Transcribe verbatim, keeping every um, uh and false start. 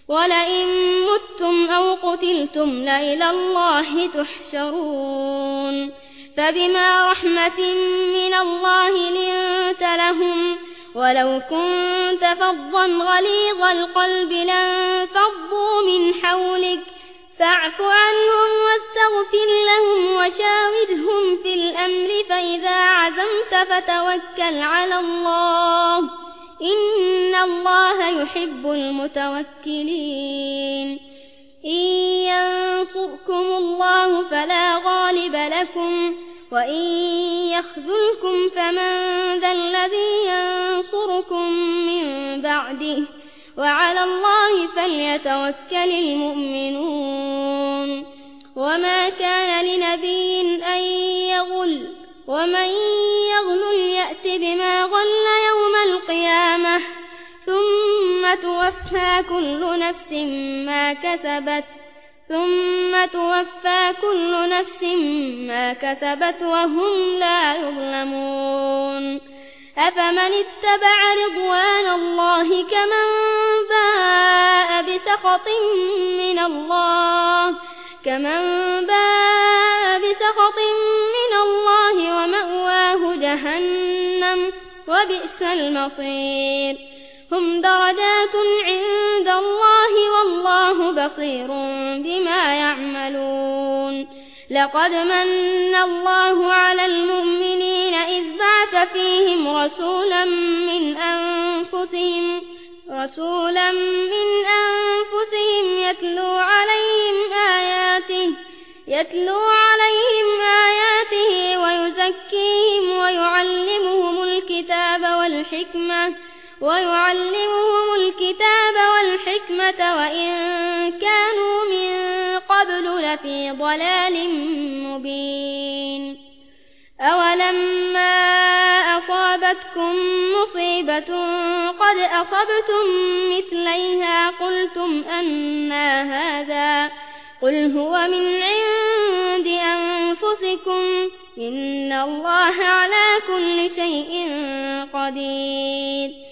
ولئن متم أو قتلتم لإلى الله تحشرون فبما رحمة من الله لنت لهم ولو كنت فظا غليظ القلب لانفضوا من حولك فاعف عنهم واستغفر لهم وشاورهم في الأمر فإذا عزمت فتوكل على الله إن الله يحب المتوكلين إن ينصركم الله فلا غالب لكم وإن يخذلكم فمن ذا الذي ينصركم من بعده وعلى الله فليتوكل المؤمنون وما كان لنبي أن يغل ومن يغل يأت بما غل يوم القيامة ثم توفى كل نفس ما كسبت ثم توفى كل نفس ما كسبت وهم لا يظلمون أفمن اتبع رضوان الله كمن باء بسخط من الله كمن باء بسخط من الله ومأواه جهنم وبئس المصير هم درجات عند الله والله بصير بما يعملون لقد من الله على المؤمنين إذ بعث فيهم رسولا من أنفسهم رسولا من أنفسهم يتلو عليهم آياته يتلو عليهم آياته ويزكيهم ويعلمهم الكتاب والحكمة ويعلمهم الكتاب والحكمة وإن كانوا من قبل لفي ضلال مبين أولما أصابتكم مصيبة قد أصبتم مثليها قلتم أنى هذا قل هو من عند أنفسكم إن الله على كل شيء قدير